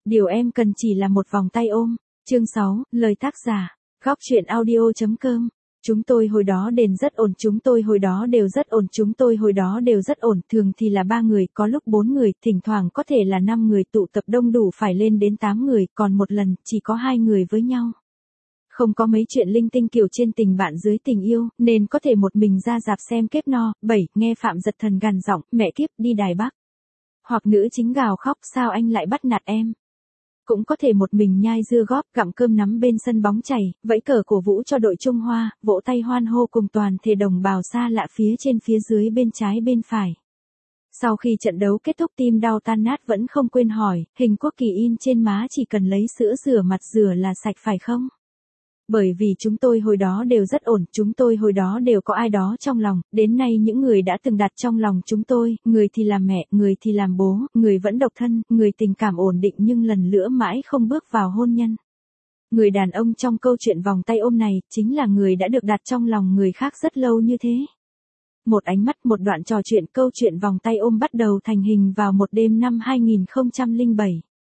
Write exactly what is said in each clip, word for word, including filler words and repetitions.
Điều em cần chỉ là một vòng tay ôm. Chương sáu, lời tác giả. Góc truyện audio.com. Chúng tôi hồi đó đền rất ổn, chúng tôi hồi đó đều rất ổn, chúng tôi hồi đó đều rất ổn, thường thì là ba người, có lúc bốn người, thỉnh thoảng có thể là năm người, tụ tập đông đủ phải lên đến tám người, còn một lần chỉ có hai người với nhau. Không có mấy chuyện linh tinh kiểu trên tình bạn dưới tình yêu, nên có thể một mình ra rạp xem Kép No. Bảy, nghe Phạm Giật Thần gằn giọng, mẹ kiếp, đi Đài Bắc. Hoặc nữ chính gào khóc, sao anh lại bắt nạt em. Cũng có thể một mình nhai dưa góp, gặm cơm nắm bên sân bóng chày, vẫy cờ cổ vũ cho đội Trung Hoa, vỗ tay hoan hô cùng toàn thể đồng bào xa lạ phía trên phía dưới bên trái bên phải. Sau khi trận đấu kết thúc tim đau tan nát vẫn không quên hỏi, hình quốc kỳ in trên má chỉ cần lấy sữa rửa mặt rửa là sạch phải không? Bởi vì chúng tôi hồi đó đều rất ổn, chúng tôi hồi đó đều có ai đó trong lòng, đến nay những người đã từng đặt trong lòng chúng tôi, người thì làm mẹ, người thì làm bố, người vẫn độc thân, người tình cảm ổn định nhưng lần nữa mãi không bước vào hôn nhân. Người đàn ông trong câu chuyện vòng tay ôm này, chính là người đã được đặt trong lòng người khác rất lâu như thế. Một ánh mắt, một đoạn trò chuyện, câu chuyện vòng tay ôm bắt đầu thành hình vào một đêm năm hai nghìn không trăm lẻ bảy.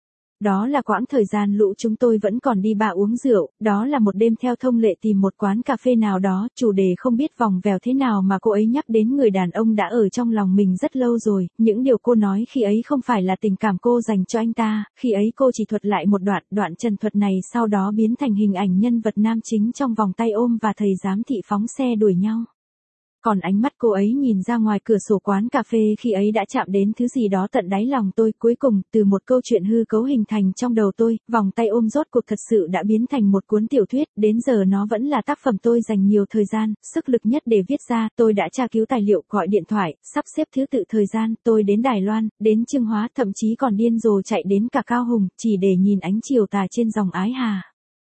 Đó là quãng thời gian lũ chúng tôi vẫn còn đi bar uống rượu, đó là một đêm theo thông lệ tìm một quán cà phê nào đó, chủ đề không biết vòng vèo thế nào mà cô ấy nhắc đến người đàn ông đã ở trong lòng mình rất lâu rồi, những điều cô nói khi ấy không phải là tình cảm cô dành cho anh ta, khi ấy cô chỉ thuật lại một đoạn, đoạn trần thuật này sau đó biến thành hình ảnh nhân vật nam chính trong vòng tay ôm và thầy giám thị phóng xe đuổi nhau. Còn ánh mắt cô ấy nhìn ra ngoài cửa sổ quán cà phê khi ấy đã chạm đến thứ gì đó tận đáy lòng tôi. Cuối cùng, từ một câu chuyện hư cấu hình thành trong đầu tôi, vòng tay ôm rốt cuộc thật sự đã biến thành một cuốn tiểu thuyết, đến giờ nó vẫn là tác phẩm tôi dành nhiều thời gian, sức lực nhất để viết ra. Tôi đã tra cứu tài liệu, gọi điện thoại, sắp xếp thứ tự thời gian, tôi đến Đài Loan, đến Chương Hóa, thậm chí còn điên rồ chạy đến cả Cao Hùng, chỉ để nhìn ánh chiều tà trên dòng Ái Hà.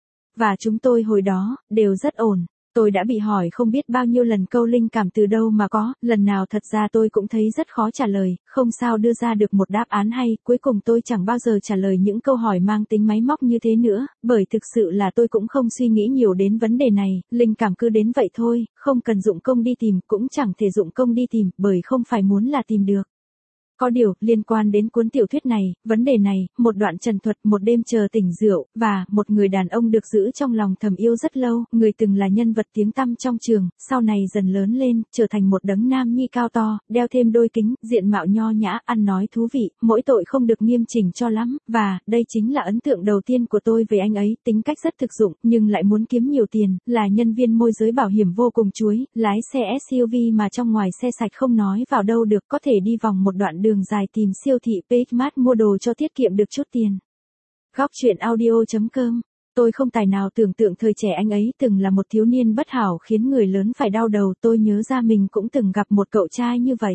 Và chúng tôi hồi đó, đều rất ổn. Tôi đã bị hỏi không biết bao nhiêu lần câu linh cảm từ đâu mà có, lần nào thật ra tôi cũng thấy rất khó trả lời, không sao đưa ra được một đáp án hay, cuối cùng tôi chẳng bao giờ trả lời những câu hỏi mang tính máy móc như thế nữa, bởi thực sự là tôi cũng không suy nghĩ nhiều đến vấn đề này, linh cảm cứ đến vậy thôi, không cần dụng công đi tìm, cũng chẳng thể dụng công đi tìm, bởi không phải muốn là tìm được. Có điều, liên quan đến cuốn tiểu thuyết này, vấn đề này, một đoạn trần thuật, một đêm chờ tỉnh rượu, và một người đàn ông được giữ trong lòng thầm yêu rất lâu, người từng là nhân vật tiếng tăm trong trường, sau này dần lớn lên, trở thành một đấng nam nhi cao to, đeo thêm đôi kính, diện mạo nho nhã, ăn nói thú vị, mỗi tội không được nghiêm chỉnh cho lắm, và, đây chính là ấn tượng đầu tiên của tôi về anh ấy, tính cách rất thực dụng, nhưng lại muốn kiếm nhiều tiền, là nhân viên môi giới bảo hiểm vô cùng chuối, lái xe ét u vê mà trong ngoài xe sạch không nói vào đâu được, có thể đi vòng một đoạn đường dài tìm siêu thị Page mua đồ cho tiết kiệm được chút tiền. Góc truyện audio.com. Tôi không tài nào tưởng tượng thời trẻ anh ấy từng là một thiếu niên bất hảo khiến người lớn phải đau đầu. Tôi nhớ ra mình cũng từng gặp một cậu trai như vậy.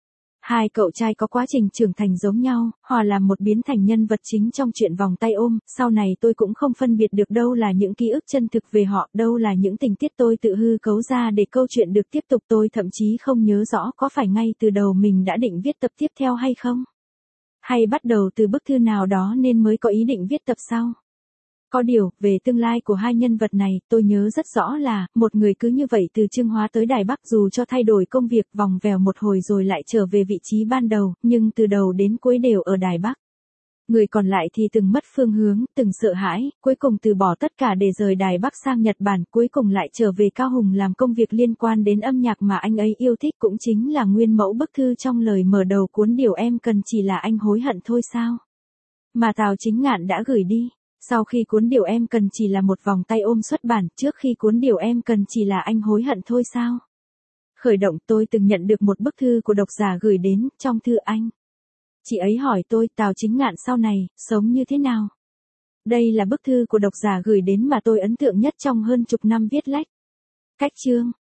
Hai cậu trai có quá trình trưởng thành giống nhau, hòa làm một biến thành nhân vật chính trong chuyện vòng tay ôm. Sau này tôi cũng không phân biệt được đâu là những ký ức chân thực về họ, đâu là những tình tiết tôi tự hư cấu ra để câu chuyện được tiếp tục. Tôi thậm chí không nhớ rõ có phải ngay từ đầu mình đã định viết tập tiếp theo hay không. Hay bắt đầu từ bức thư nào đó nên mới có ý định viết tập sau. Có điều, về tương lai của hai nhân vật này, tôi nhớ rất rõ là, một người cứ như vậy từ Chương Hóa tới Đài Bắc dù cho thay đổi công việc vòng vèo một hồi rồi lại trở về vị trí ban đầu, nhưng từ đầu đến cuối đều ở Đài Bắc. Người còn lại thì từng mất phương hướng, từng sợ hãi, cuối cùng từ bỏ tất cả để rời Đài Bắc sang Nhật Bản, cuối cùng lại trở về Cao Hùng làm công việc liên quan đến âm nhạc mà anh ấy yêu thích, cũng chính là nguyên mẫu bức thư trong lời mở đầu cuốn Điều Em Cần Chỉ Là Anh Hối Hận Thôi Sao, mà Tào Chính Ngạn đã gửi đi. Sau khi cuốn Điều Em Cần Chỉ Là Một Vòng Tay Ôm xuất bản, trước khi cuốn Điều Em Cần Chỉ Là Anh Hối Hận Thôi Sao khởi động, tôi từng nhận được một bức thư của độc giả gửi đến. Trong thư anh chị ấy hỏi tôi Tào Chính Ngạn sau này sống như thế nào. Đây là bức thư của độc giả gửi đến mà tôi ấn tượng nhất trong hơn chục năm viết lách cách chương.